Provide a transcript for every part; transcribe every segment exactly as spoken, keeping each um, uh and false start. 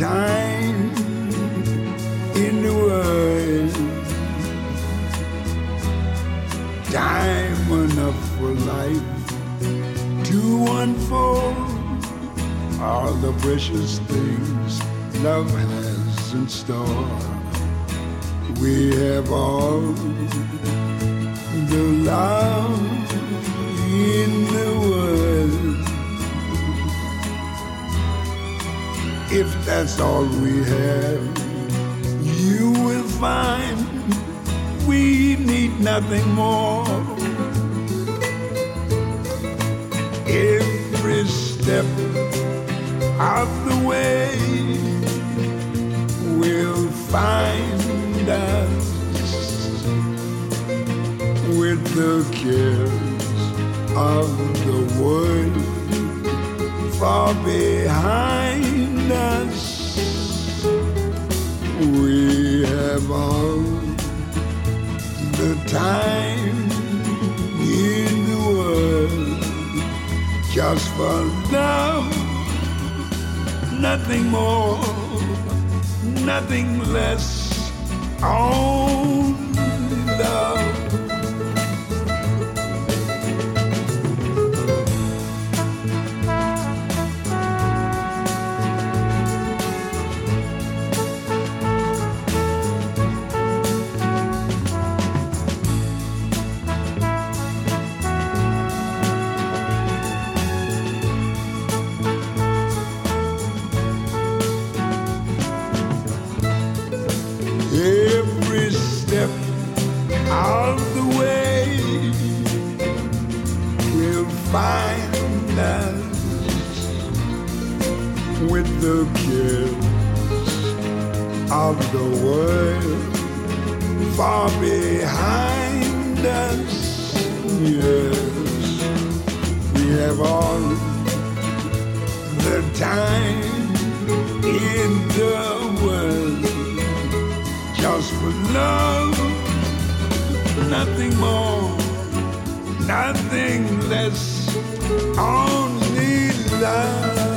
time in the world, time enough for life to unfold all the precious things love has in store. We have all the love in the world. If that's all we have, you will find we need nothing more. Every step of the way will find us with the cares of the world far behind us. We have all the time in the world just for love, nothing more, nothing less, only love. Out the way will find us with the cares of the world far behind us. Yes, we have all the time in the world just for love. Nothing more, nothing less, only love.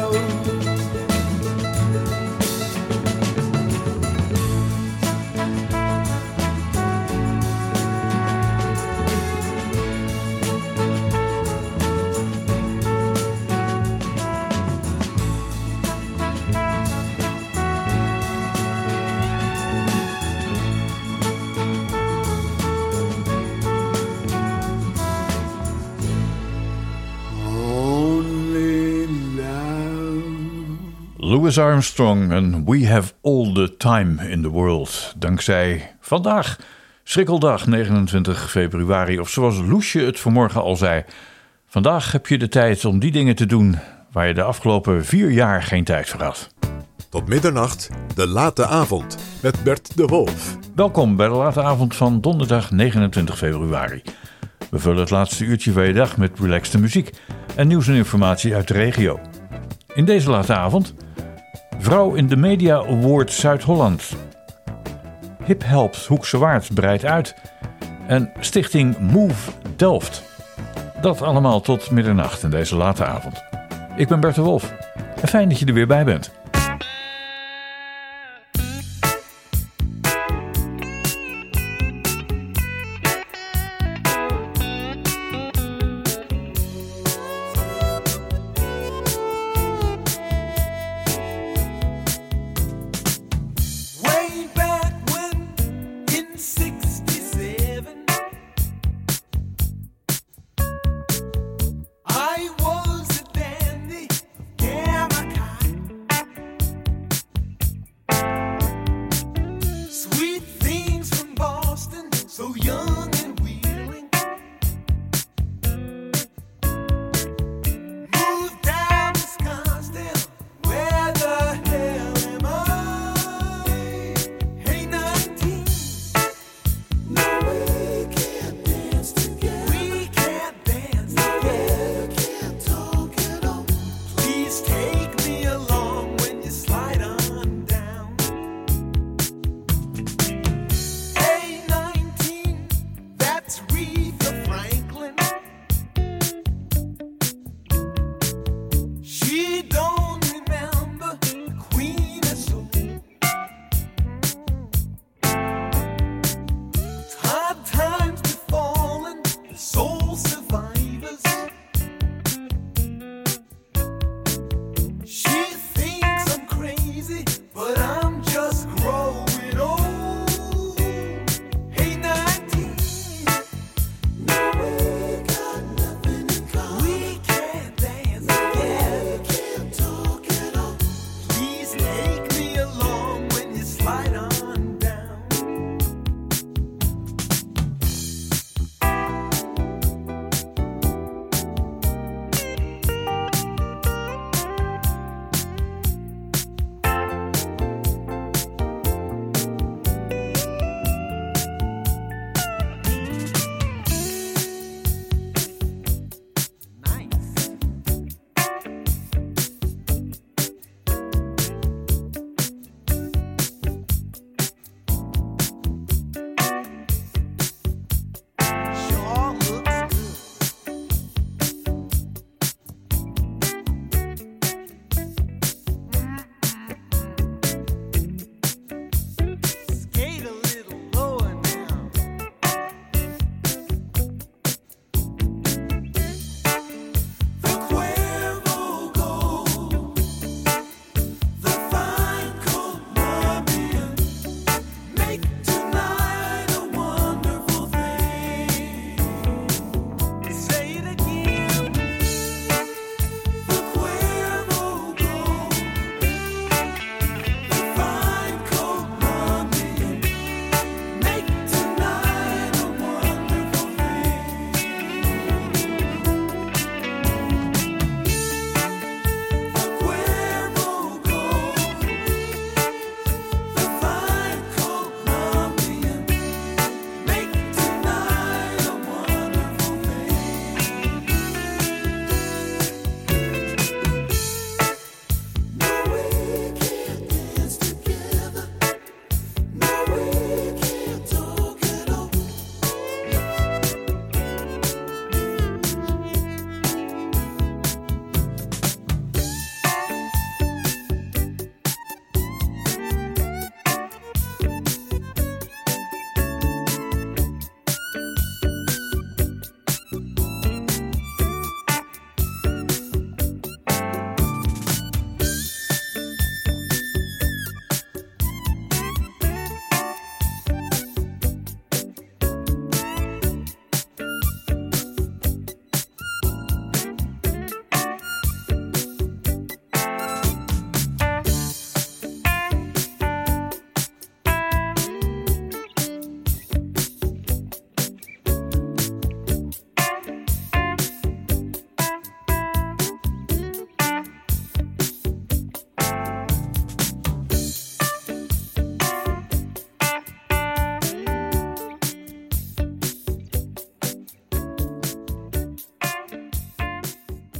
Louis Armstrong en We Have All the Time in the World. Dankzij vandaag, schrikkeldag negenentwintig februari, of zoals Loesje het vanmorgen al zei. Vandaag heb je de tijd om die dingen te doen waar je de afgelopen vier jaar geen tijd voor had. Tot middernacht, de late avond, met Bert de Wolf. Welkom bij de late avond van donderdag negenentwintig februari. We vullen het laatste uurtje van je dag met relaxte muziek en nieuws en informatie uit de regio. In deze late avond: Vrouw in de Media Award Zuid-Holland. Hip Helpt Hoekse Waard breidt uit. En stichting Move Delft. Dat allemaal tot middernacht in deze late avond. Ik ben Bert de Wolf. En fijn dat je er weer bij bent. I was a dandy, yeah, my kind.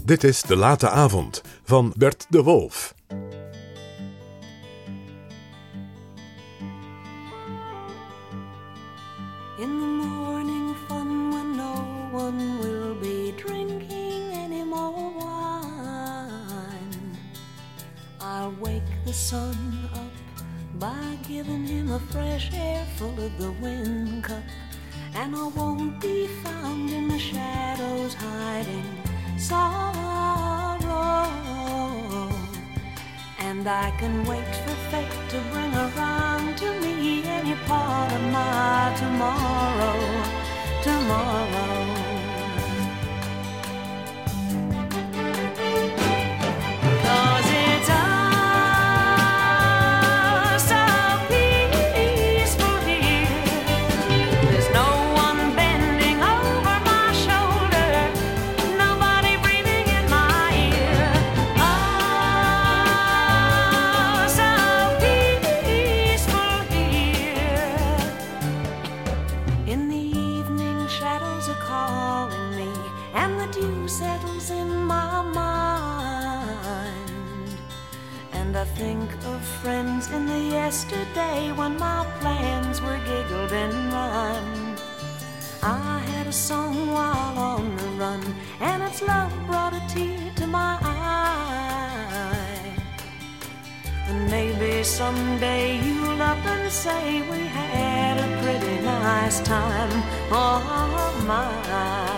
Dit is De Late Avond van Bert de Wolf. In the morning fun when no one will be drinking any more wine, I'll wake the sun up by giving him a fresh air full of the wind cup, and I won't be found in the shadows hiding sorrow, and I can wait for fate to bring around to me any part of my tomorrow, tomorrow. Think of friends in the yesterday when my plans were giggled and rhymed. I had a song while on the run, and its love brought a tear to my eye. And maybe someday you'll up and say we had a pretty nice time, oh my.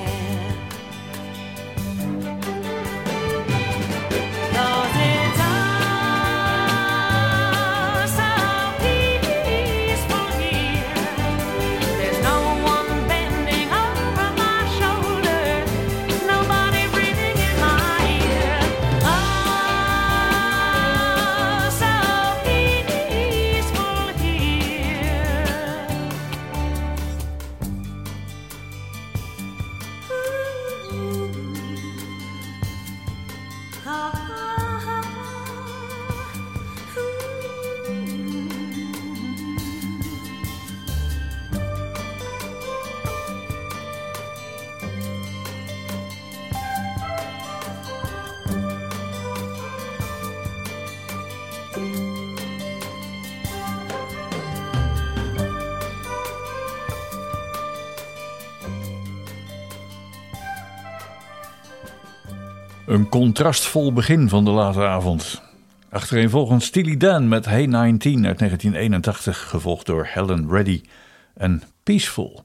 Een contrastvol begin van de late avond. Achtereenvolgens Steely Dan met Hey negentien uit negentien eenentachtig, gevolgd door Helen Reddy en Peaceful.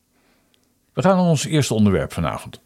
We gaan naar ons eerste onderwerp vanavond.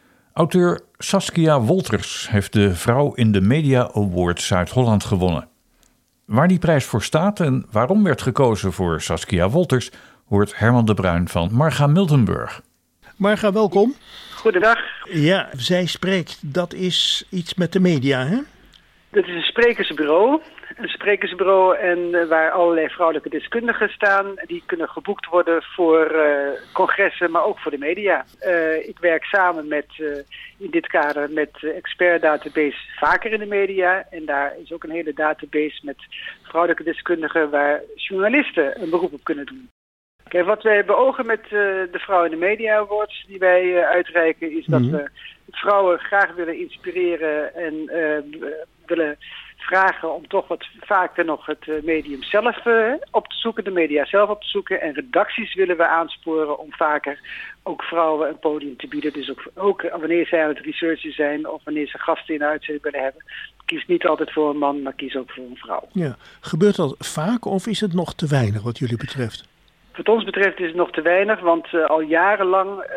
Auteur Saskia Wolters heeft de Vrouw in de Media Award Zuid-Holland gewonnen. Waar die prijs voor staat en waarom werd gekozen voor Saskia Wolters, hoort Herman de Bruin van Marga Miltenburg. Marga, welkom. Goedendag. Ja, zij spreekt, dat is iets met de media, hè? Dit is een sprekersbureau. Een sprekersbureau en uh, waar allerlei vrouwelijke deskundigen staan. Die kunnen geboekt worden voor uh, congressen, maar ook voor de media. Uh, ik werk samen met, uh, in dit kader met uh, Expert Database Vaker in de Media. En daar is ook een hele database met vrouwelijke deskundigen waar journalisten een beroep op kunnen doen. Kijk, wat wij beogen met uh, de Vrouw in de Media Awards die wij uh, uitreiken is dat mm-hmm. we vrouwen graag willen inspireren en uh, willen vragen om toch wat vaker nog het uh, medium zelf uh, op te zoeken, de media zelf op te zoeken. En redacties willen we aansporen om vaker ook vrouwen een podium te bieden. Dus ook, ook wanneer zij aan het researchen zijn of wanneer ze gasten in de uitzending willen hebben. Kies niet altijd voor een man, maar kies ook voor een vrouw. Ja. Gebeurt dat vaak of is het nog te weinig wat jullie betreft? Wat ons betreft is het nog te weinig, want uh, al jarenlang uh,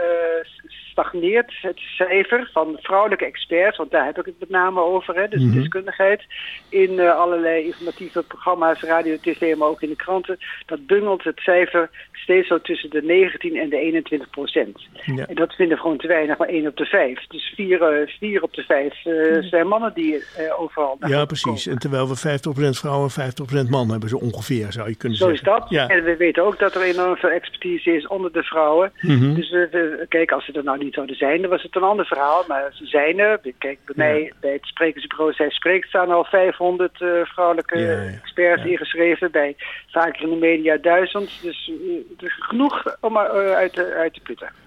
stagneert het cijfer van vrouwelijke experts, want daar heb ik het met name over, hè, dus mm-hmm. de deskundigheid, in uh, allerlei informatieve programma's, radio, tv, maar ook in de kranten. Dat bungelt het cijfer steeds zo tussen de negentien en de eenentwintig procent. Ja. En dat vinden we gewoon te weinig, maar één op de vijf. Dus vier, uh, vier op de vijf uh, zijn mannen die uh, overal naar Ja, precies. Komen. En terwijl we vijftig procent vrouwen en vijftig procent mannen hebben, zo ongeveer, zou je kunnen zo zeggen. Zo is dat. Ja. En we weten ook dat er enorm veel expertise is onder de vrouwen. Mm-hmm. Dus we, we, kijk, als ze er nou niet zouden zijn, dan was het een ander verhaal. Maar ze zijn er. Kijk, bij ja. mij, bij het sprekersbureau Zij Spreekt, staan al vijfhonderd uh, vrouwelijke ja, ja. experts ja. ingeschreven. Bij Vaker in de Media duizend. Dus uh, genoeg om uh, uit, te, uit te putten.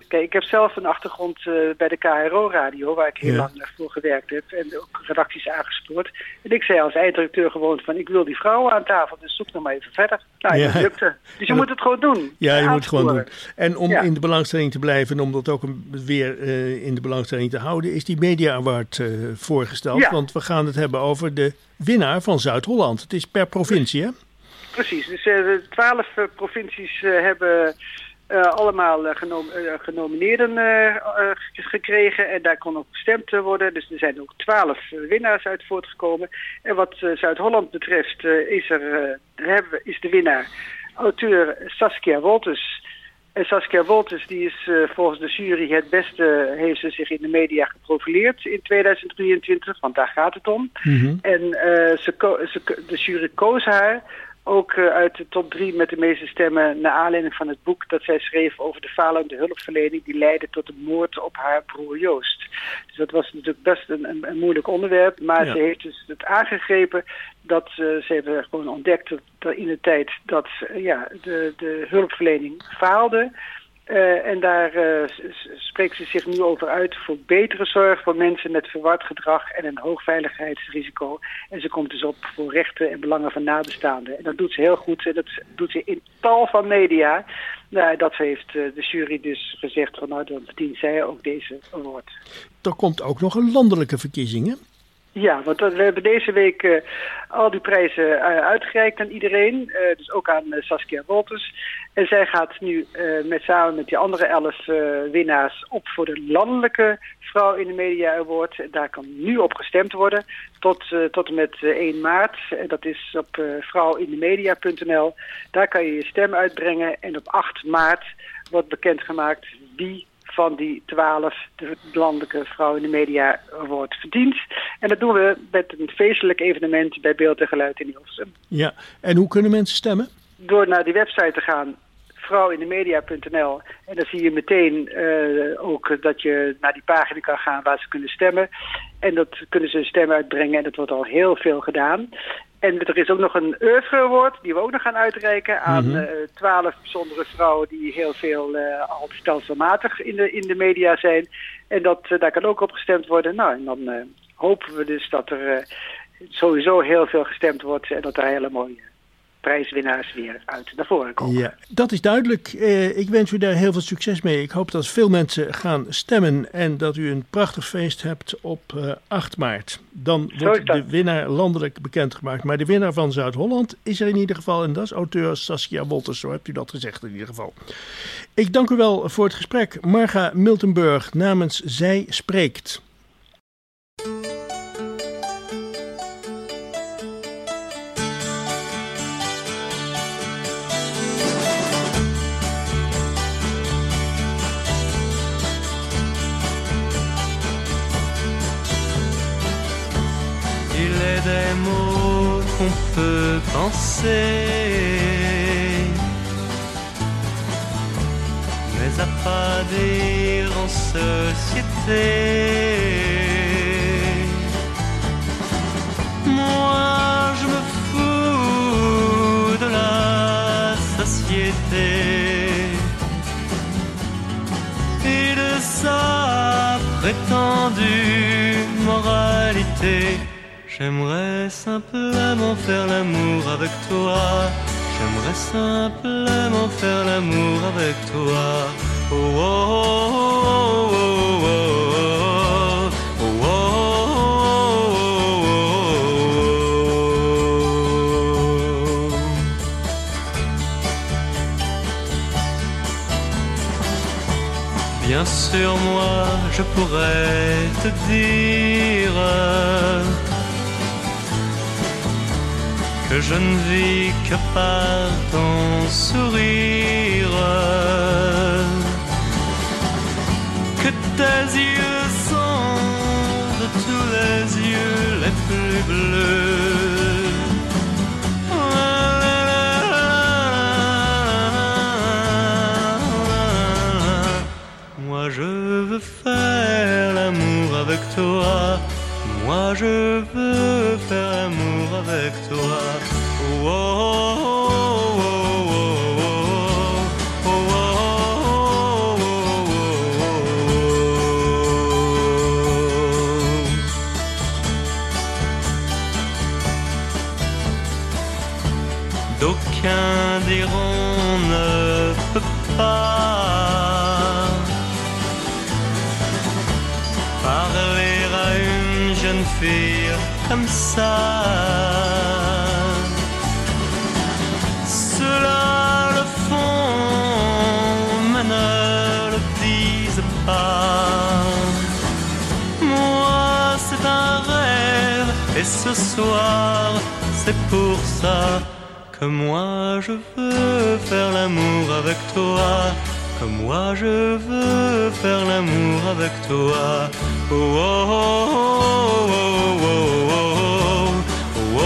Kijk, ik heb zelf een achtergrond uh, bij de K R O-radio, waar ik heel Ja. lang voor gewerkt heb. En ook redacties aangespoord. En ik zei als eindredacteur gewoon van, ik wil die vrouwen aan tafel, dus zoek nog maar even verder. Nou, Ja. dat lukte. Dus je Ja, moet het gewoon doen. Ja, je moet het gewoon doen. Aansporen. En om Ja. in de belangstelling te blijven en om dat ook een, weer uh, in de belangstelling te houden, is die Media Award uh, voorgesteld. Ja. Want we gaan het hebben over de winnaar van Zuid-Holland. Het is per provincie, hè? Precies. Dus uh, de twaalf uh, provincies uh, hebben uh, allemaal uh, genom- uh, genomineerden uh, uh, gekregen. En daar kon ook gestemd uh, worden. Dus er zijn ook twaalf uh, winnaars uit voortgekomen. En wat uh, Zuid-Holland betreft uh, is, er, uh, hebben we, is de winnaar auteur Saskia Wolters. En Saskia Wolters, die is uh, volgens de jury het beste, heeft ze zich in de media geprofileerd in tweeduizend drieëntwintig, want daar gaat het om. Mm-hmm. En uh, ze ko- ze, de jury koos haar ook uh, uit de top drie met de meeste stemmen naar aanleiding van het boek dat zij schreef over de falende hulpverlening die leidde tot de moord op haar broer Joost. Dus dat was natuurlijk best een, een, een moeilijk onderwerp, maar Ja. ze heeft dus het aangegrepen dat uh, ze hebben gewoon ontdekt dat in de tijd dat uh, ja, de, de hulpverlening faalde. Uh, en daar uh, s- spreekt ze zich nu over uit voor betere zorg voor mensen met verward gedrag en een hoog veiligheidsrisico. En ze komt dus op voor rechten en belangen van nabestaanden. En dat doet ze heel goed en dat doet ze in tal van media. Nou, dat heeft uh, de jury dus gezegd van nou, dan verdient zij ook deze award. Er komt ook nog een landelijke verkiezing, hè? Ja, want we hebben deze week uh, al die prijzen uh, uitgereikt aan iedereen. Uh, dus ook aan uh, Saskia Wolters. En zij gaat nu uh, met, samen met die andere elf uh, winnaars op voor de landelijke Vrouw in de Media Award. Daar kan nu op gestemd worden tot, uh, tot en met uh, één maart. En dat is op uh, vrouwindemedia punt n l. Daar kan je je stem uitbrengen. En op acht maart wordt bekendgemaakt wie van die twaalf de landelijke Vrouw in de Media Award verdient. En dat doen we met een feestelijk evenement bij Beeld en Geluid in Hilversum. Ja. En hoe kunnen mensen stemmen? Door naar die website te gaan, vrouwindemedia punt n l. En dan zie je meteen uh, ook dat je naar die pagina kan gaan waar ze kunnen stemmen. En dat kunnen ze stem uitbrengen en dat wordt al heel veel gedaan. En er is ook nog een oeuvre award die we ook nog gaan uitreiken aan twaalf mm-hmm. uh, bijzondere vrouwen die heel veel uh, al stelselmatig in de, in de media zijn. En dat, uh, daar kan ook op gestemd worden. Nou, en dan uh, hopen we dus dat er uh, sowieso heel veel gestemd wordt en dat er hele mooie prijswinnaars weer uit naar voren komen. Ja, dat is duidelijk. Uh, ik wens u daar heel veel succes mee. Ik hoop dat veel mensen gaan stemmen en dat u een prachtig feest hebt op uh, acht maart. Dan wordt de winnaar landelijk bekendgemaakt. Maar de winnaar van Zuid-Holland is er in ieder geval en dat is auteur Saskia Wolters. Zo hebt u dat gezegd in ieder geval. Ik dank u wel voor het gesprek. Marga Miltenburg namens Zij Spreekt. Des mots qu'on peut penser, mais à pas dire en société. Moi je me fous de la société et de sa prétendue moralité. J'aimerais simplement faire l'amour avec toi. J'aimerais simplement faire l'amour avec toi. Oh, oh, oh, oh, oh, oh, oh, oh, oh. Bien sûr, moi, je pourrais te dire que je ne vis que par ton sourire, que tes yeux sont de tous les yeux les plus bleus. Moi je veux faire l'amour avec toi. Moi je veux faire l'amour avec toi. Oh, oh, oh, oh, oh, oh, oh, oh, oh, oh, oh. rien dire, on ne peut pas parler à une jeune fille comme ça. Cela le font, mais ne le disent pas. Moi, c'est un rêve, et ce soir, c'est pour ça que moi je veux faire l'amour avec toi. Que moi je veux faire l'amour avec toi. Oh, oh, oh, oh, oh, oh, oh, oh,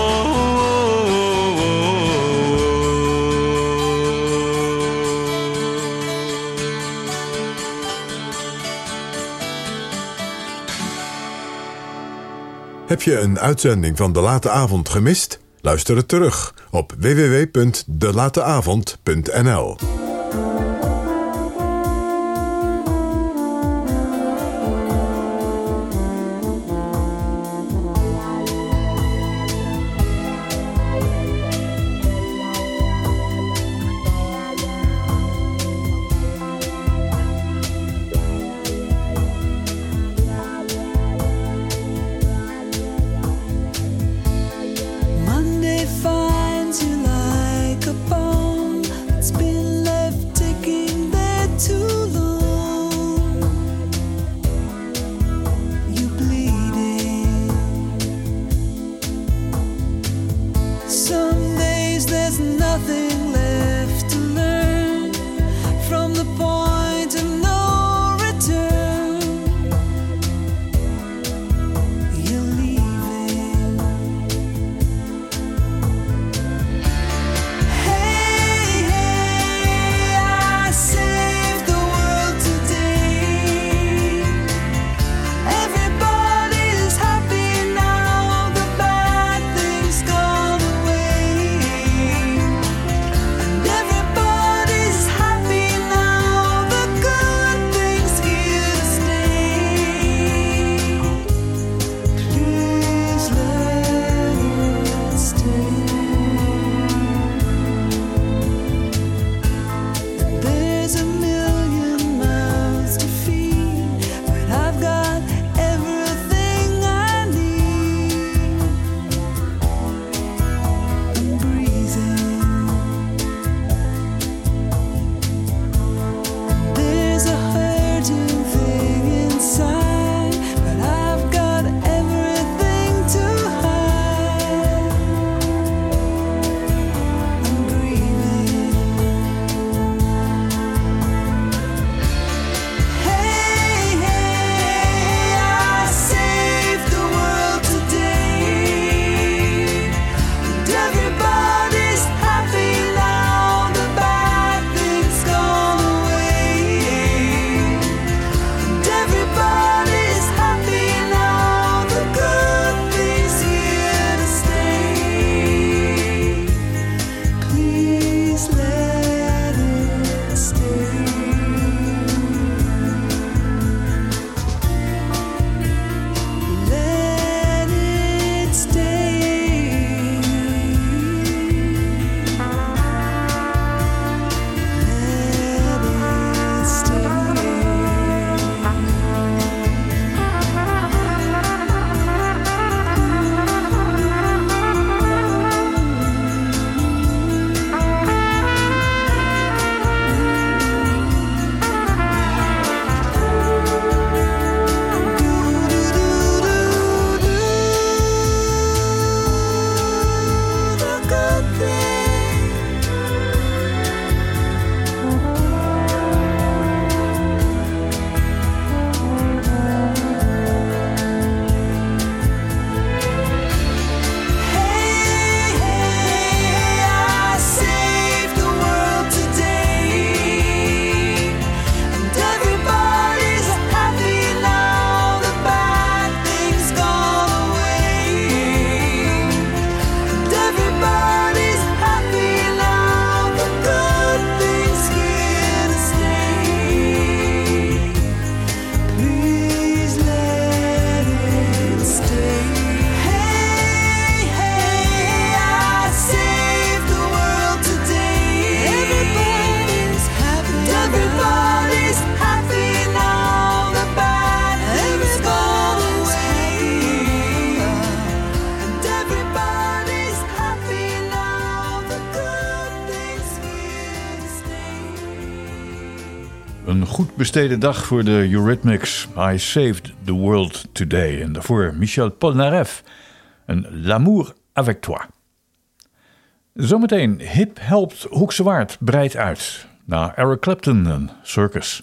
Heb je een uitzending van De Late Avond gemist? Luister het terug op w w w punt de late avond punt n l. Een goed besteden dag voor de Eurythmics. I Saved the World Today. En daarvoor Michel Polnareff. En L'amour avec toi. Zometeen Hip helpt Hoekse Waard breidt uit. Na Eric Clapton en Circus.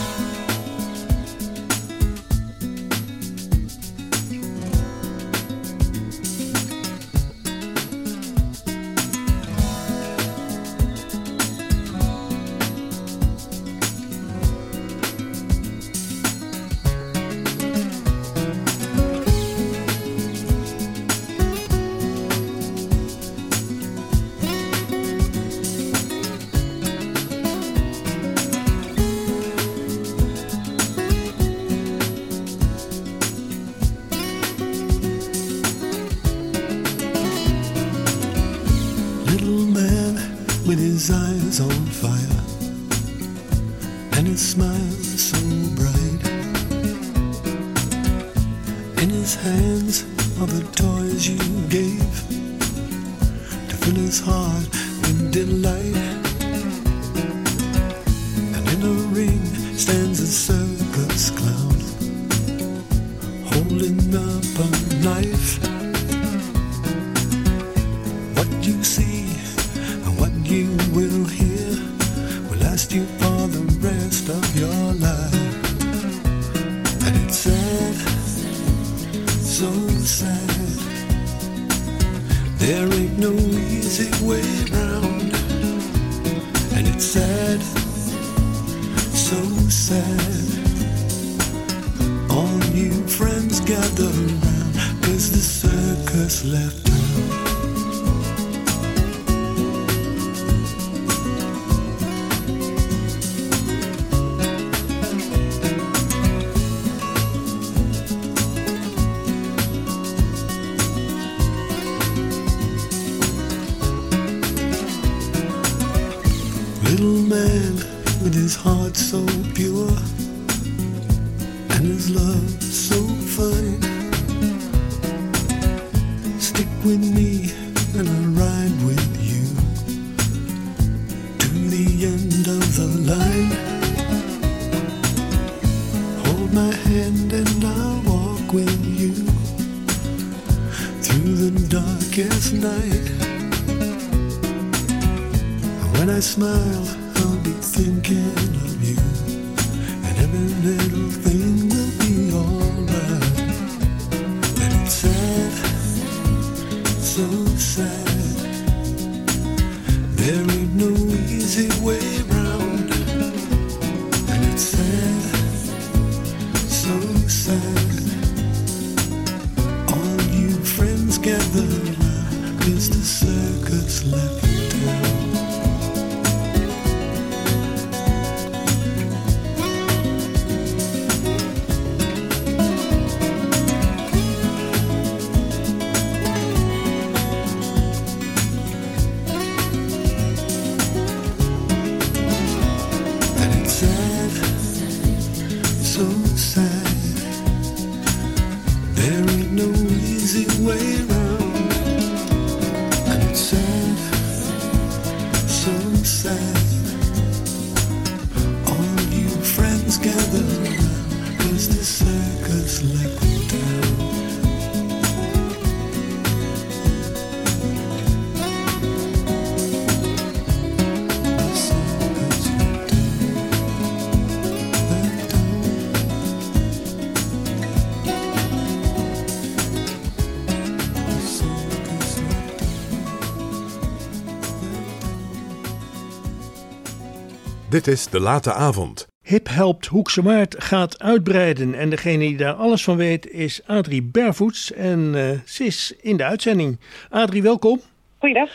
Dit is De Late Avond. Hip helpt Hoekse Waard gaat uitbreiden. En degene die daar alles van weet is Adrie Bervoets. En uh, ze is in de uitzending. Adrie, welkom. Goeiedag.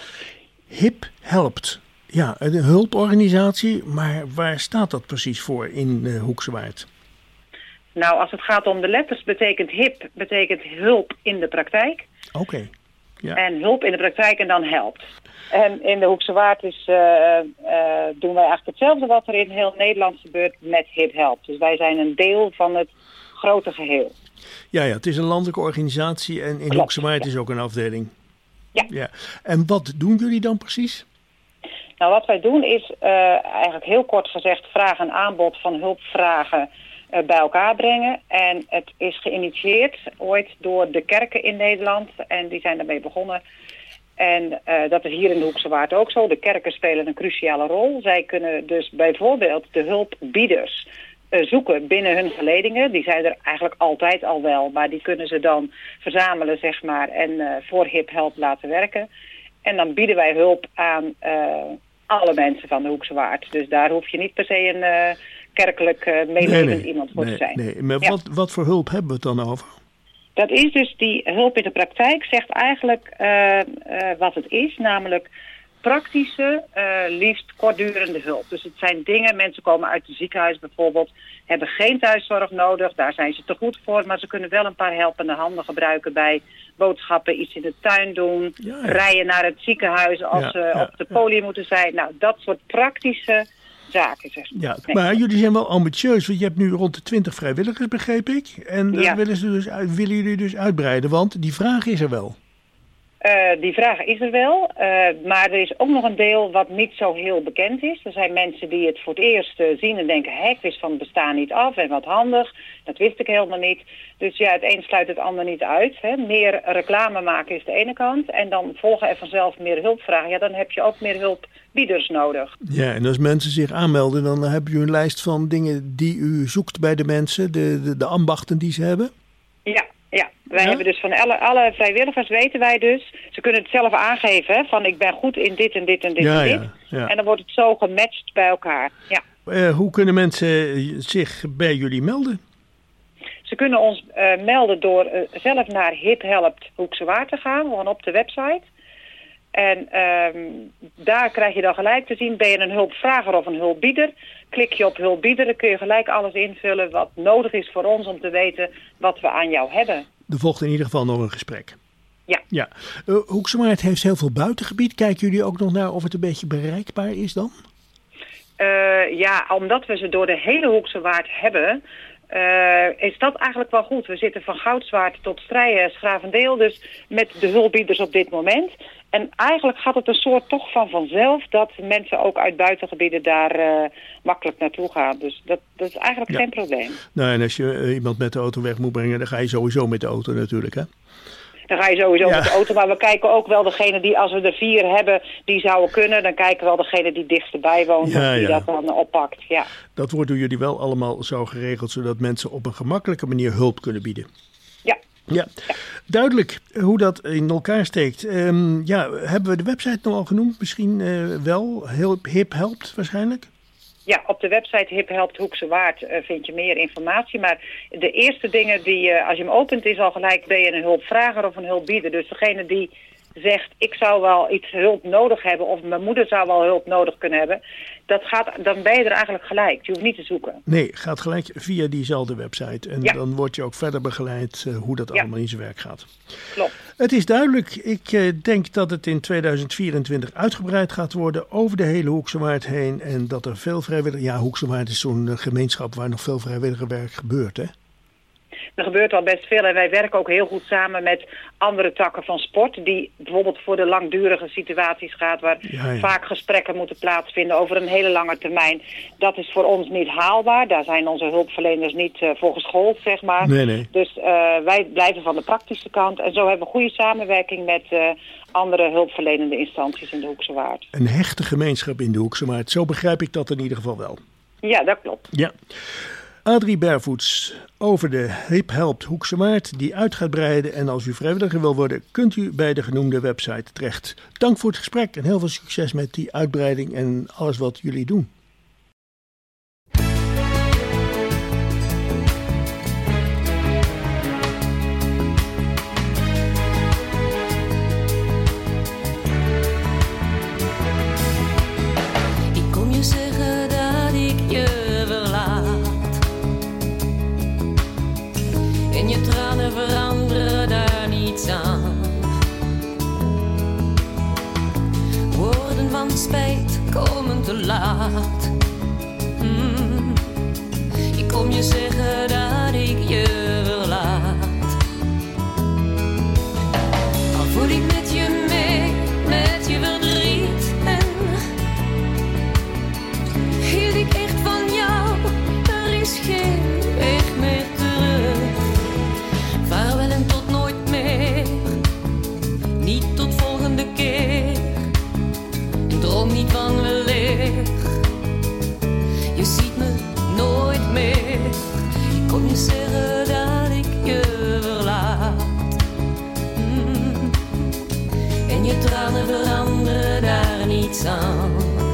Hip helpt. Ja, een hulporganisatie. Maar waar staat dat precies voor in uh, Hoekse Waard? Nou, als het gaat om de letters, betekent hip, betekent hulp in de praktijk. Oké. Okay. Ja. En hulp in de praktijk en dan helpt. En in de Hoekse Waard is, uh, uh, doen wij eigenlijk hetzelfde wat er in heel Nederland gebeurt met Hip helpt. Dus wij zijn een deel van het grote geheel. Ja, ja, het is een landelijke organisatie en in Klopt, Hoekse Waard ja. is ook een afdeling. Ja. ja. En wat doen jullie dan precies? Nou, wat wij doen is uh, eigenlijk heel kort gezegd vraag en aanbod van hulpvragen uh, bij elkaar brengen. En het is geïnitieerd ooit door de kerken in Nederland en die zijn daarmee begonnen. En uh, dat is hier in de Hoekse Waard ook zo. De kerken spelen een cruciale rol. Zij kunnen dus bijvoorbeeld de hulpbieders uh, zoeken binnen hun geledingen. Die zijn er eigenlijk altijd al wel, maar die kunnen ze dan verzamelen, zeg maar, en uh, voor Hip Help laten werken. En dan bieden wij hulp aan uh, alle mensen van de Hoekse Waard. Dus daar hoef je niet per se een uh, kerkelijk uh, meelevend nee, nee, iemand voor nee, te zijn. Nee, maar ja. wat, wat voor hulp hebben we het dan over? Dat is dus die hulp in de praktijk, zegt eigenlijk uh, uh, wat het is, namelijk praktische, uh, liefst kortdurende hulp. Dus het zijn dingen, mensen komen uit het ziekenhuis bijvoorbeeld, hebben geen thuiszorg nodig, daar zijn ze te goed voor, maar ze kunnen wel een paar helpende handen gebruiken bij boodschappen, iets in de tuin doen, ja, ja. rijden naar het ziekenhuis als ja, ze ja, op de poli ja. moeten zijn. Nou, dat soort praktische zaken. Zeg. Ja, maar jullie zijn wel ambitieus, want je hebt nu rond de twintig vrijwilligers, begreep ik. En dat ja. willen, ze dus, willen jullie dus uitbreiden, want die vraag is er wel. Uh, die vraag is er wel, uh, maar er is ook nog een deel wat niet zo heel bekend is. Er zijn mensen die het voor het eerst uh, zien en denken, hé, ik wist van het bestaan niet af en wat handig. Dat wist ik helemaal niet. Dus ja, het een sluit het ander niet uit. Hè. Meer reclame maken is de ene kant en dan volgen er vanzelf meer hulpvragen. Ja, dan heb je ook meer hulpbieders nodig. Ja, en als mensen zich aanmelden, dan hebben jullie een lijst van dingen die u zoekt bij de mensen, de, de, de ambachten die ze hebben? Ja. Ja, wij ja? hebben dus van alle, alle vrijwilligers weten wij dus, ze kunnen het zelf aangeven, hè, van ik ben goed in dit en dit en dit ja, en dit. Ja, ja. En dan wordt het zo gematcht bij elkaar. Ja. Uh, hoe kunnen mensen zich bij jullie melden? Ze kunnen ons uh, melden door uh, zelf naar Hip Helpt Hoekse Waard te gaan, gewoon op de website. En um, daar krijg je dan gelijk te zien, ben je een hulpvrager of een hulpbieder? Klik je op hulpbieder, dan kun je gelijk alles invullen wat nodig is voor ons om te weten wat we aan jou hebben. Er volgt in ieder geval nog een gesprek. Ja. ja. Uh, Hoekse Waard heeft heel veel buitengebied. Kijken jullie ook nog naar of het een beetje bereikbaar is dan? Uh, ja, omdat we ze door de hele Hoekse Waard hebben, Uh, is dat eigenlijk wel goed. We zitten van Goudzwaard tot Strijen, Schravendeel, dus met de hulpbieders op dit moment. En eigenlijk gaat het een soort toch van vanzelf dat mensen ook uit buitengebieden daar uh, makkelijk naartoe gaan. Dus dat, dat is eigenlijk ja. geen probleem. Nou, en als je uh, iemand met de auto weg moet brengen, dan ga je sowieso met de auto natuurlijk, hè? Dan ga je sowieso ja. met de auto, maar we kijken ook wel degene die, als we er vier hebben, die zouden kunnen. Dan kijken we wel degene die dichtstbij woont, ja, die ja. dat dan oppakt. Ja. Dat wordt door jullie wel allemaal zo geregeld, zodat mensen op een gemakkelijke manier hulp kunnen bieden. Ja. Ja, ja. Duidelijk hoe dat in elkaar steekt. Um, ja, hebben we de website nog al genoemd? Misschien uh, wel. Heel Hip Helpt waarschijnlijk? Ja, op de website Hip Helpt Hoekse Waard uh, vind je meer informatie. Maar de eerste dingen die, uh, als je hem opent, is al gelijk, ben je een hulpvrager of een hulpbieder. Dus degene die zegt, ik zou wel iets hulp nodig hebben, of mijn moeder zou wel hulp nodig kunnen hebben, dat gaat, dan ben je er eigenlijk gelijk. Je hoeft niet te zoeken. Nee, gaat gelijk via diezelfde website. En ja. dan word je ook verder begeleid uh, hoe dat ja. allemaal in zijn werk gaat. Klopt. Het is duidelijk. Ik uh, denk dat het in tweeduizend vierentwintig uitgebreid gaat worden over de hele Hoekse Waard heen. En dat er veel vrijwilliger... Ja, Hoekse Waard is zo'n uh, gemeenschap waar nog veel vrijwilligerwerk gebeurt, hè? Er gebeurt al best veel en wij werken ook heel goed samen met andere takken van sport. Die bijvoorbeeld voor de langdurige situaties gaat waar ja, ja. vaak gesprekken moeten plaatsvinden over een hele lange termijn. Dat is voor ons niet haalbaar. Daar zijn onze hulpverleners niet uh, voor geschoold, zeg maar. Nee, nee. Dus uh, wij blijven van de praktische kant. En zo hebben we goede samenwerking met uh, andere hulpverlenende instanties in de Hoekse Waard. Een hechte gemeenschap in de Hoekse Waard. Zo begrijp ik dat in ieder geval wel. Ja, dat klopt. Ja. Adrie Barefoots over de Hip Helpt Hoekse Waard die uit gaat breiden. En als u vrijwilliger wil worden, kunt u bij de genoemde website terecht. Dank voor het gesprek en heel veel succes met die uitbreiding en alles wat jullie doen. Ik kom je zeggen dat ik je en je tranen veranderen daar niets aan. Woorden van spijt komen te laat. Mm. Ik kom je zeggen dat ik je verlaat. Al voel ik met je mee, met je verdriet en niet van weleer. Je ziet me nooit meer. Ik kon je zeggen dat ik je verlaat. Mm. En je tranen veranderen daar niets aan.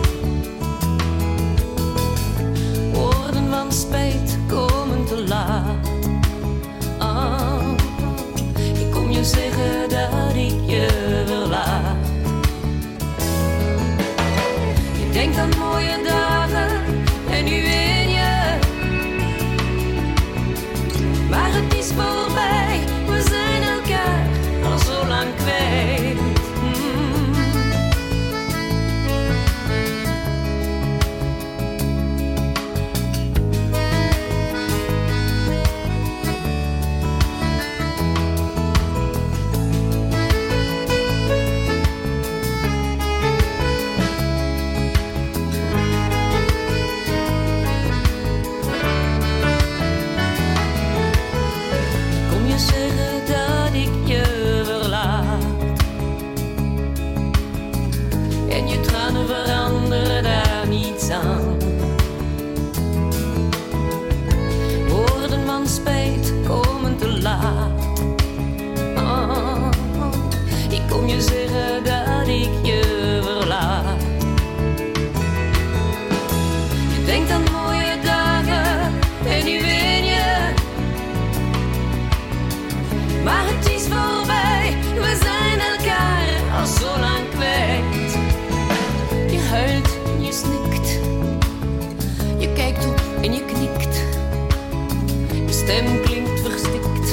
Woorden van spijt komen te laat. Ah, ik kom je zeggen dat ik je verlaat. Je denkt aan mooie dagen en nu weet je. Maar het is voorbij, we zijn elkaar al zo lang kwijt. Mm. Veranderen daar niets aan. Woorden van spijt komen te laat. Oh, ik kom je zeggen dat ik je verlaat. Je denkt aan mooie dagen en nu weet je. Maar het is voorbij, we zijn elkaar al zo lang kwijt. Je huilt en je snikt. Je kijkt op en je knikt. Je stem klinkt verstikt.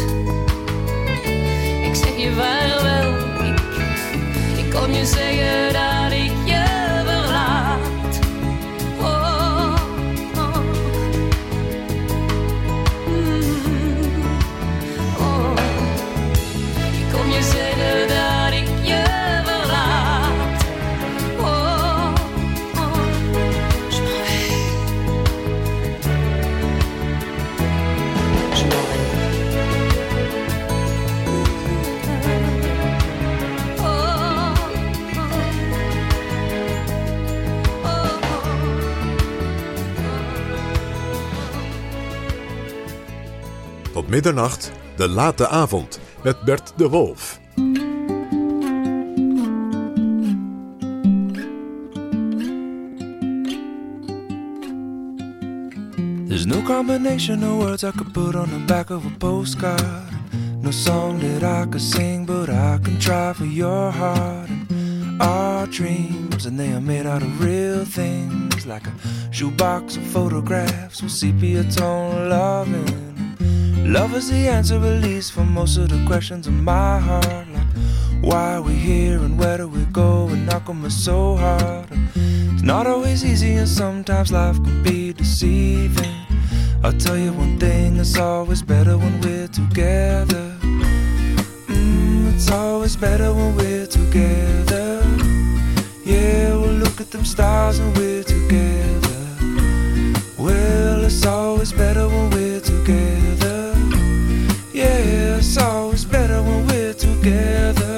Ik zeg je vaarwel, ik, ik kon je zeggen dat ik je verlaat. Oh, oh. Mm, oh. Ik kon je zeggen dat ik je verlaat. Oh, oh. Je m'en vais. Je m'en vais. Tot middernacht, de late avond, met Bert de Wolf. There's no combination of words I could put on the back of a postcard. No song that I could sing, but I can try for your heart. And our dreams, and they are made out of real things, like a shoebox of photographs with sepia tone loving. Love is the answer, at least, for most of the questions in my heart. Like, why are we here and where do we go, and how come it's so hard? And it's not always easy, and sometimes life can be deceiving. I'll tell you one thing, it's always better when we're together. Mm, it's always better when we're together. Yeah, we'll look at them stars and we're together. Well, it's always better when we're together. Yeah, it's always better when we're together.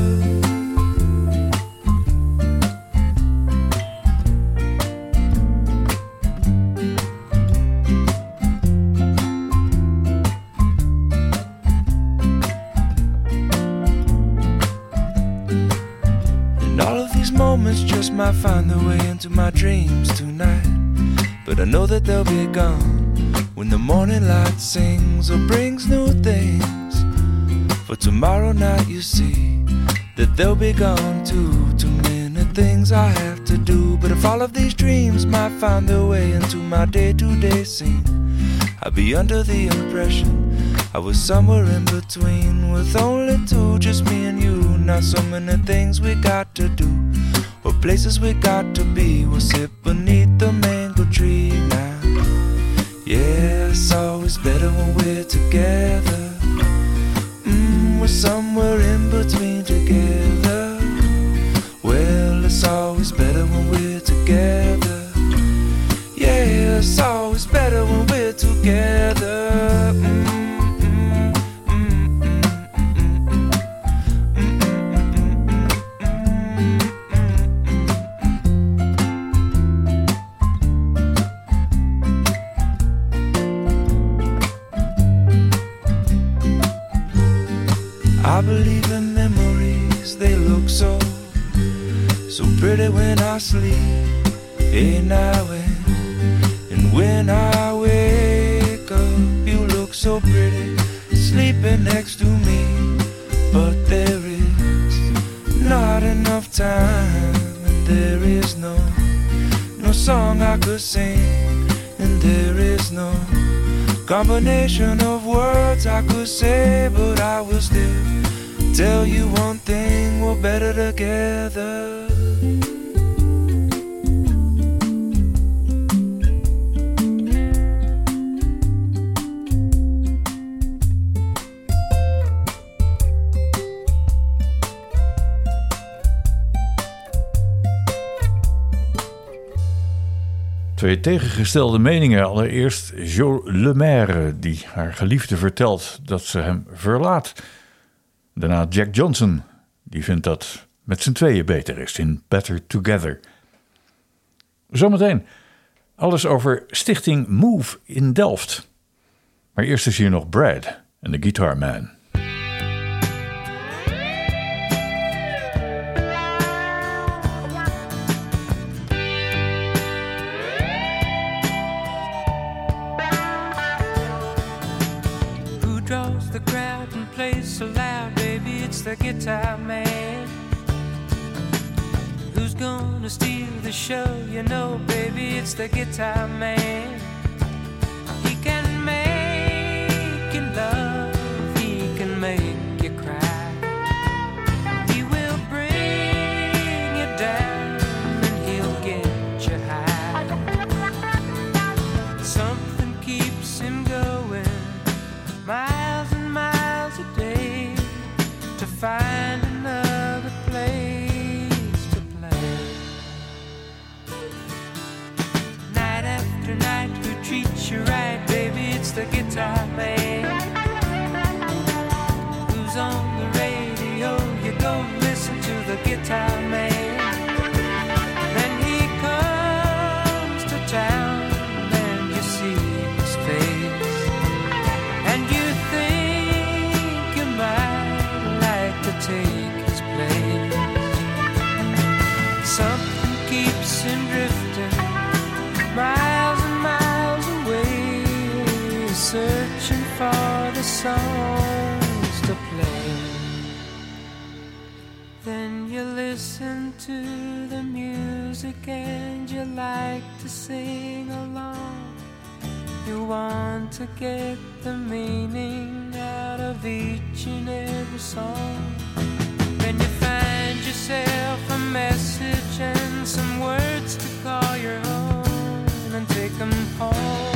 And all of these moments just might find their way into my dreams tonight. But I know that they'll be gone when the morning light sings or brings new things. For tomorrow night you see that they'll be gone too. Too many things I have to do. But if all of these dreams might find their way into my day-to-day scene, I'd be under the impression I was somewhere in between, with only two, just me and you. Not so many things we got to do, or places we got to be. We'll sit beneath the mango tree now. Yeah, it's always better when we're together. Mm, we're somewhere in between together. Well, it's always better when we're together. Yeah, it's always better when we're together. Mm. pretty when I sleep. Hey, now and, and when I wake up, you look so pretty sleeping next to me. But there is not enough time, and there is no no song I could sing, and there is no combination of words I could say, but I will still tell you one thing, we're better together. Twee tegengestelde meningen. Allereerst Jo Lemaire, die haar geliefde vertelt dat ze hem verlaat. Daarna Jack Johnson, die vindt dat met z'n tweeën beter is in Better Together. Zometeen alles over Stichting Move in Delft. Maar eerst is hier nog Brad en de Guitar Man. The guitar man, who's gonna steal the show? You know, baby, it's the guitar man. He can make you love, he can make you cry. He will bring you down and he'll get you high. Something keeps him going miles and miles a day to find another place to play. Night after night, who treats you right, baby, it's the guitar man. Who's on the radio, you go listen to the guitar man. Then he comes to town and you see his face, and you think you might to take his place. Something keeps him drifting miles and miles away, searching for the songs to play. Then you listen to the music and you like to sing along. You want to get the meaning out of each and every song. Then you find yourself a message and some words to call your own and take them home.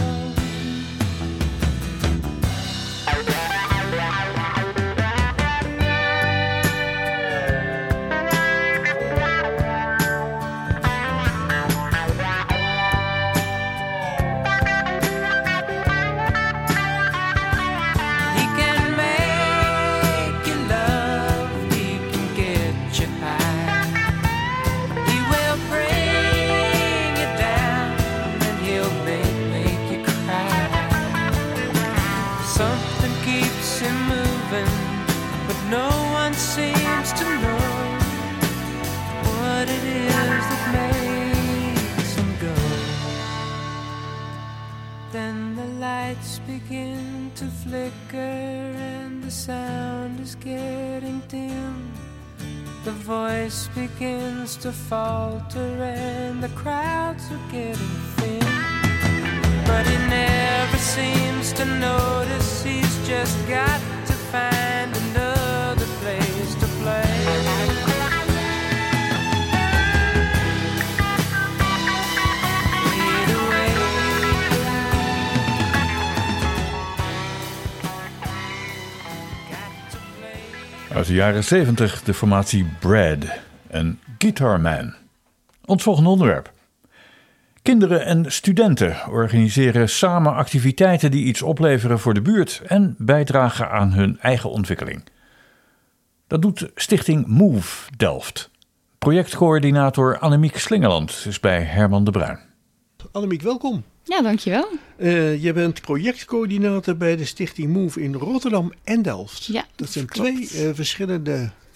Begin to flicker and the sound is getting dim. The voice begins to falter and the crowds are getting thin. But he never seems to notice, he's just got to find another place to play. Uit de jaren zeventig de formatie Brad en Guitar Man. Ons volgende onderwerp. Kinderen en studenten organiseren samen activiteiten die iets opleveren voor de buurt en bijdragen aan hun eigen ontwikkeling. Dat doet Stichting Move Delft. Projectcoördinator Annemiek Slingerland is bij Herman de Bruin. Annemiek, welkom. Ja, dankjewel. Uh, je bent projectcoördinator bij de Stichting Move in Rotterdam en Delft. Ja, dat zijn klopt. twee uh, verschillende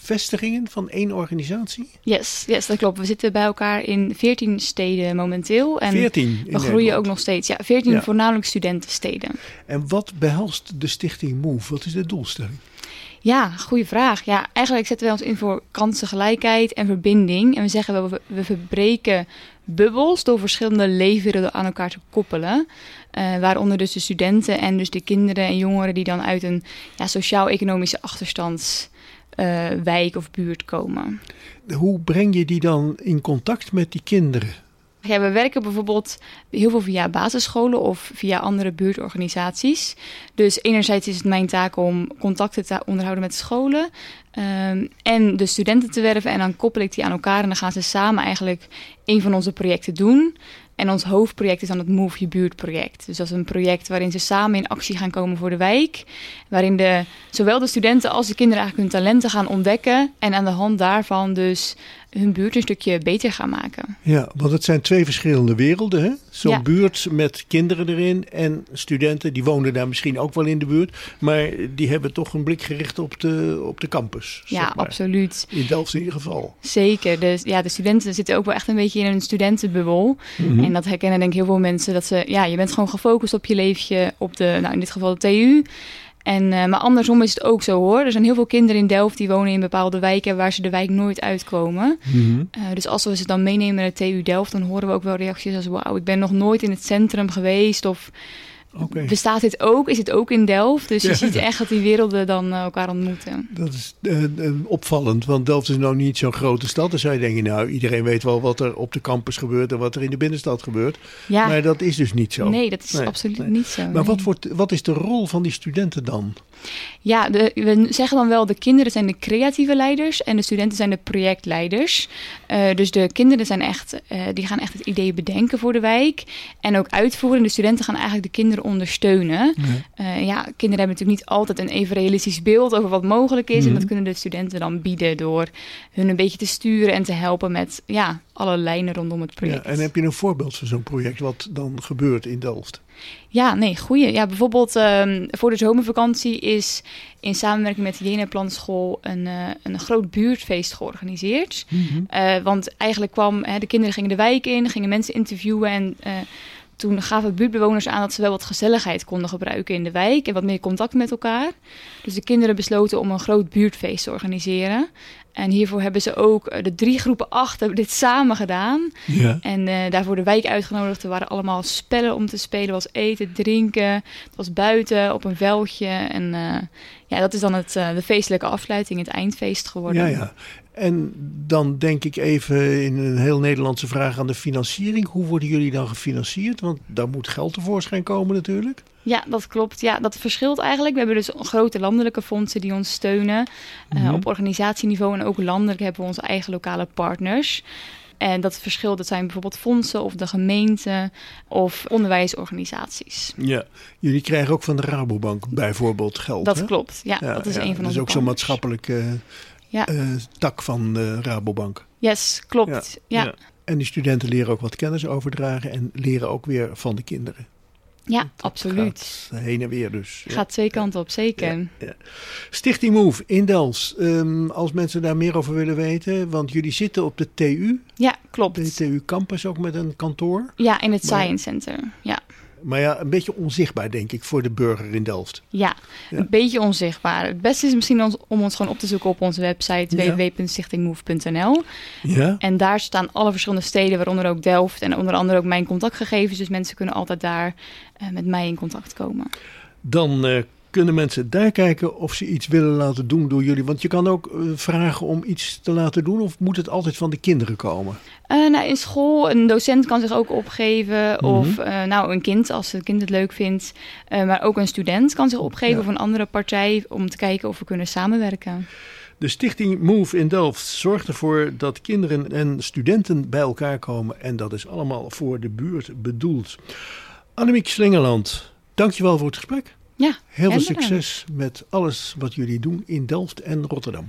vestigingen van één organisatie? Yes, yes, dat klopt. We zitten bij elkaar in veertien steden momenteel. En veertien we groeien Nederland. Ook nog steeds. Ja, veertien ja. voornamelijk studentensteden. En wat behelst de stichting Move? Wat is de doelstelling? Ja, goede vraag. Ja, eigenlijk zetten wij ons in voor kansengelijkheid en verbinding. En we zeggen, we, we verbreken bubbels door verschillende leefwerelden aan elkaar te koppelen. Uh, waaronder dus de studenten en dus de kinderen en jongeren die dan uit een ja, sociaal-economische achterstandswijk uh, of buurt komen. Hoe breng je die dan in contact met die kinderen? Ja, we werken bijvoorbeeld heel veel via basisscholen of via andere buurtorganisaties. Dus enerzijds is het mijn taak om contacten te onderhouden met scholen um, en de studenten te werven. En dan koppel ik die aan elkaar en dan gaan ze samen eigenlijk een van onze projecten doen. En ons hoofdproject is dan het Move Je Buurt project. Dus dat is een project waarin ze samen in actie gaan komen voor de wijk. Waarin de, zowel de studenten als de kinderen eigenlijk hun talenten gaan ontdekken. En aan de hand daarvan dus hun buurt een stukje beter gaan maken. Ja, want het zijn twee verschillende werelden. Hè? Zo'n ja. buurt met kinderen erin en studenten. Die wonen daar misschien ook wel in de buurt. Maar die hebben toch een blik gericht op de, op de campus. Ja, zeg maar. Absoluut. In Delft in ieder geval. Zeker. Dus, ja, de studenten zitten ook wel echt een beetje in een studentenbubbel. Mm-hmm. En dat herkennen denk ik heel veel mensen. Dat ze, ja, je bent gewoon gefocust op je leefje. Op de, nou in dit geval de T U. En, uh, maar andersom is het ook zo hoor. Er zijn heel veel kinderen in Delft die wonen in bepaalde wijken waar ze de wijk nooit uitkomen. Mm-hmm. Uh, dus als we ze dan meenemen naar de T U Delft, dan horen we ook wel reacties als wauw, ik ben nog nooit in het centrum geweest. Of okay. Bestaat dit ook? Is het ook in Delft? Dus je ja. ziet echt dat die werelden dan uh, elkaar ontmoeten. Dat is uh, uh, opvallend, want Delft is nou niet zo'n grote stad. Dan zou je denken, nou iedereen weet wel wat er op de campus gebeurt en wat er in de binnenstad gebeurt. Ja. Maar dat is dus niet zo. Nee, dat is nee, absoluut nee. niet zo. Maar nee. wat, wordt, wat is de rol van die studenten dan? Ja, de, we zeggen dan wel de kinderen zijn de creatieve leiders en de studenten zijn de projectleiders. Uh, dus de kinderen zijn echt, uh, die gaan echt het idee bedenken voor de wijk en ook uitvoeren. De studenten gaan eigenlijk de kinderen ondersteunen. Ja, uh, ja kinderen hebben natuurlijk niet altijd een even realistisch beeld over wat mogelijk is. Mm-hmm. En dat kunnen de studenten dan bieden door hun een beetje te sturen en te helpen met ja, alle lijnen rondom het project. Ja, en heb je een voorbeeld van zo'n project wat dan gebeurt in Delft? Ja, nee, goeie. Ja, bijvoorbeeld um, voor de zomervakantie is in samenwerking met de Jenaplan-school een, uh, een groot buurtfeest georganiseerd. Mm-hmm. Uh, want eigenlijk kwam, hè, de kinderen gingen de wijk in, gingen mensen interviewen en uh, toen gaven buurtbewoners aan dat ze wel wat gezelligheid konden gebruiken in de wijk en wat meer contact met elkaar. Dus de kinderen besloten om een groot buurtfeest te organiseren. En hiervoor hebben ze ook de drie groepen acht hebben dit samen gedaan. Ja. En uh, daarvoor de wijk uitgenodigd. Er waren allemaal spellen om te spelen. Er was eten, drinken. Het was buiten op een veldje. En uh, ja, dat is dan het, uh, de feestelijke afsluiting, het eindfeest geworden. Ja, ja. En dan denk ik even in een heel Nederlandse vraag aan de financiering. Hoe worden jullie dan gefinancierd? Want daar moet geld tevoorschijn komen natuurlijk. Ja, dat klopt. Ja, dat verschilt eigenlijk. We hebben dus grote landelijke fondsen die ons steunen. Mm-hmm. Uh, op organisatieniveau en ook landelijk hebben we onze eigen lokale partners. En dat verschilt, dat zijn bijvoorbeeld fondsen of de gemeente of onderwijsorganisaties. Ja, jullie krijgen ook van de Rabobank bijvoorbeeld geld. Dat hè? klopt, ja, ja. Dat is ja, een van onze Dat is ook zo'n maatschappelijke ja. uh, tak van de Rabobank. Yes, klopt. Ja. Ja. Ja. En die studenten leren ook wat kennis overdragen en leren ook weer van de kinderen. Ja, dat absoluut. Gaat heen en weer dus. Gaat ja. twee kanten op, zeker. Ja, ja. Stichting Move in Delft. Um, als mensen daar meer over willen weten, want jullie zitten op de T U. Ja, klopt. De T U Campus ook met een kantoor. Ja, in het maar, Science Center. Ja. Maar ja, een beetje onzichtbaar denk ik voor de burger in Delft. Ja, ja. een beetje onzichtbaar. Het beste is misschien ons, om ons gewoon op te zoeken op onze website ja. w w w punt stichting move punt n l. Ja. En daar staan alle verschillende steden, waaronder ook Delft en onder andere ook mijn contactgegevens. Dus mensen kunnen altijd daar uh, met mij in contact komen. Dan uh, kunnen mensen daar kijken of ze iets willen laten doen door jullie. Want je kan ook uh, vragen om iets te laten doen of moet het altijd van de kinderen komen? Uh, nou, in school, een docent kan zich ook opgeven. Mm-hmm. Of uh, nou, een kind, als het kind het leuk vindt. Uh, maar ook een student kan zich opgeven ja. of een andere partij om te kijken of we kunnen samenwerken. De stichting Move in Delft zorgt ervoor dat kinderen en studenten bij elkaar komen. En dat is allemaal voor de buurt bedoeld. Annemiek Slingerland, dankjewel voor het gesprek. Ja, heel veel succes met alles wat jullie doen in Delft en Rotterdam.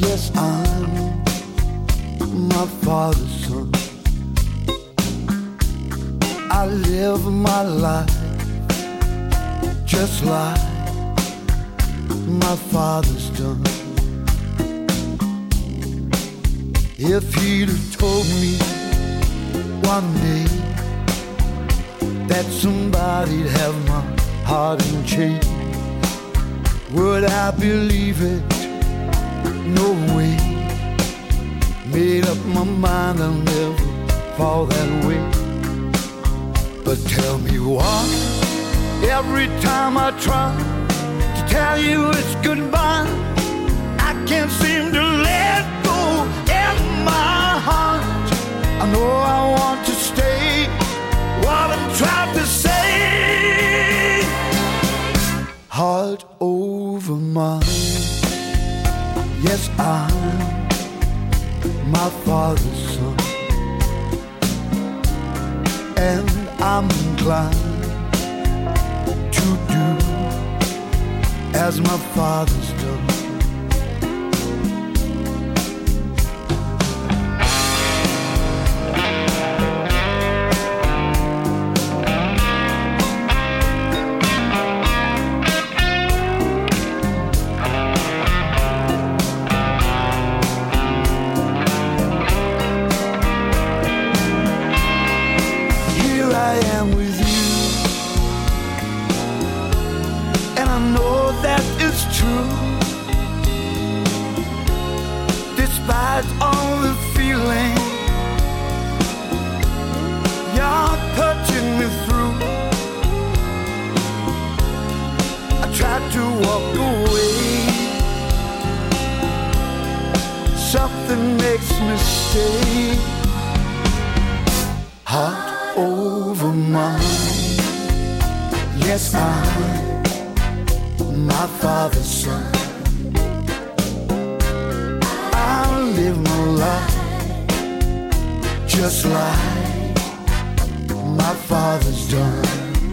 Yes, I'm my father's son. I live my life just like my father's done. If he'd have told me one day that somebody'd have my heart in chains, would I believe it? No way. Made up my mind I'll never fall that way. But tell me why, every time I try to tell you it's goodbye, I can't seem to let go in my heart. I know I want to stay, what I'm trying to say. Heart over mind. Yes, I'm my father's son, and I'm inclined to do as my father's done. Despite all the feeling you're touching me through, I tried to walk away. Something makes me stay. Heart over mind. Yes, I'm my father's son. I live my life just like my father's done.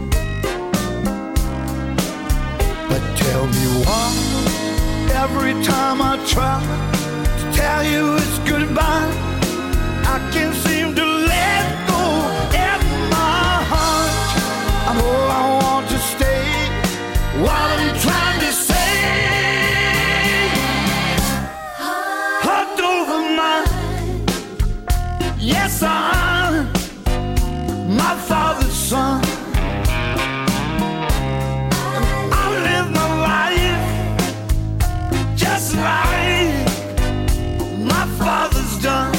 But tell me why, every time I try to tell you it's goodbye, I can't seem to let go in my heart. I know I want to stay, what I'm trying to say. Heart over mind. Yes, I'm my father's son. I live my life just like my father's done.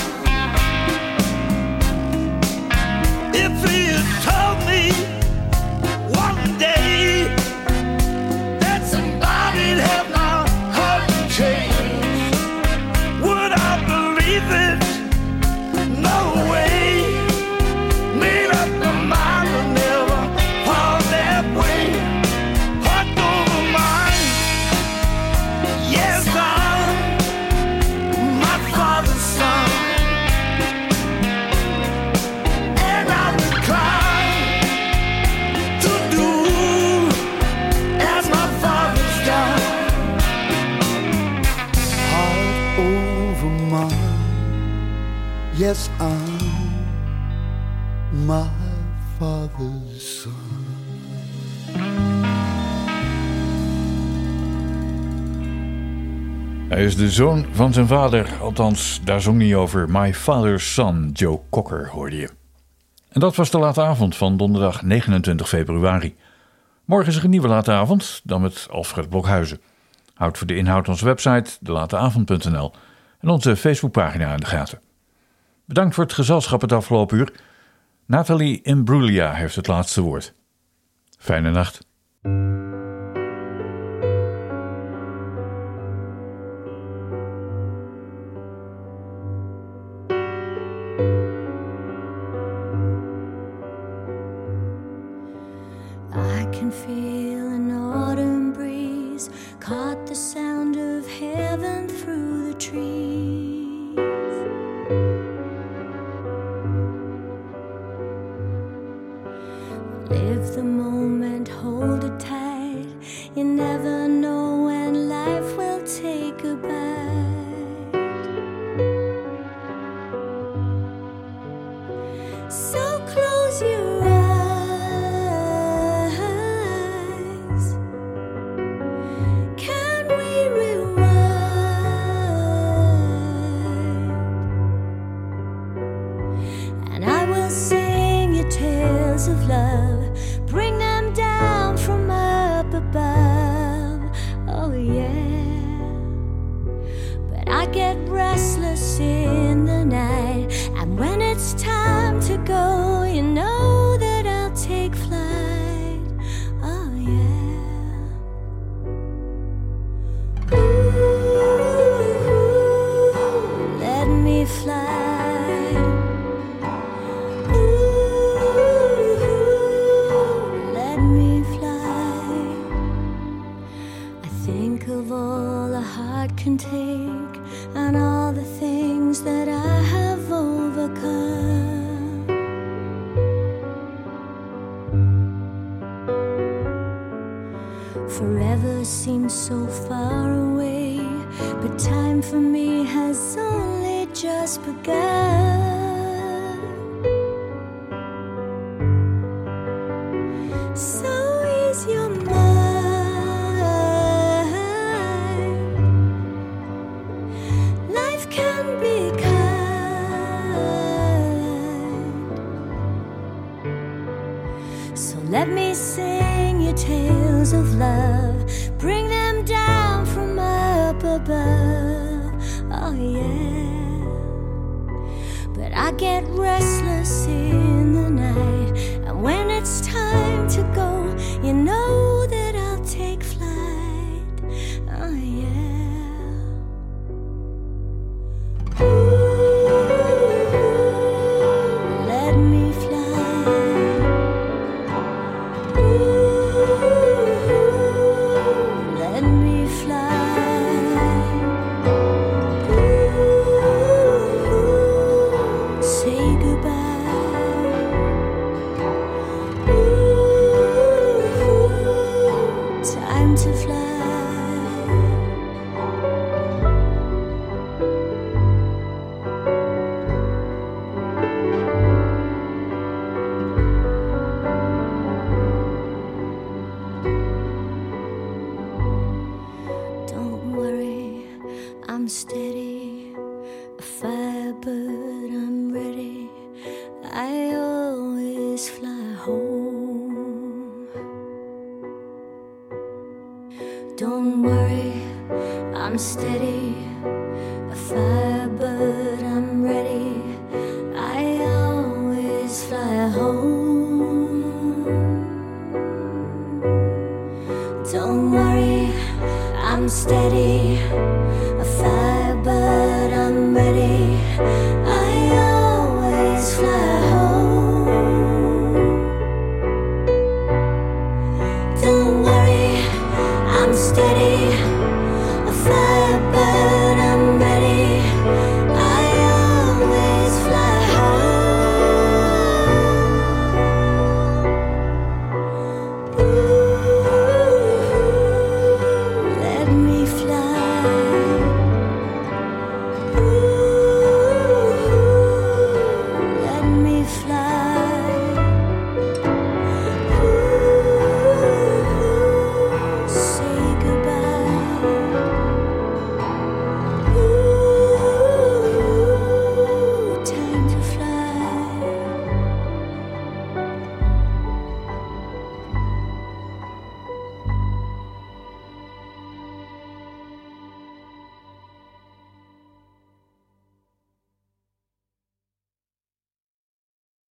If he had told me one day that somebody'd have my heart changed, would I believe it? No way. Made up my mind to never fall that way. Heart over mind. Yes, I'm my father's son, and I'm inclined to do as my father's done. Heart over mind. Yes, I'm my father's son. Hij is de zoon van zijn vader, althans daar zong hij over. My Father's Son, Joe Cocker hoorde je. En dat was de late avond van donderdag negenentwintig februari. Morgen is er een nieuwe late avond, dan met Alfred Blokhuizen. Houd voor de inhoud onze website de late avond punt n l en onze Facebookpagina in de gaten. Bedankt voor het gezelschap het afgelopen uur. Nathalie Imbruglia heeft het laatste woord. Fijne nacht. I can feel an autumn breeze, caught the sound of heaven through the trees. Live the moment, hold it tight. You never know when life will take a bite. I get restless in the night. And when it's time to go, you know that I'll take flight. Oh yeah. Ooh, let me fly. Ooh, let me fly. I think of all a heart can take and all the things that I have overcome. Forever seems so far away, but time for me has only just begun. So ease your mind. Life can be kind. So let me sing you tales of love, bring them down from up above. Oh yeah. But I get restless in the night, and when it's time to go, you know that I'll take flight. Oh yeah. Ooh, let me fly. Ooh, let me fly. Ooh, say goodbye. Ooh, time to fly. Don't worry, I'm steady, a firebird, I'm ready. I always fly home. Don't worry, I'm steady, a firebird, I'm ready. I always fly home. Don't worry, I'm steady,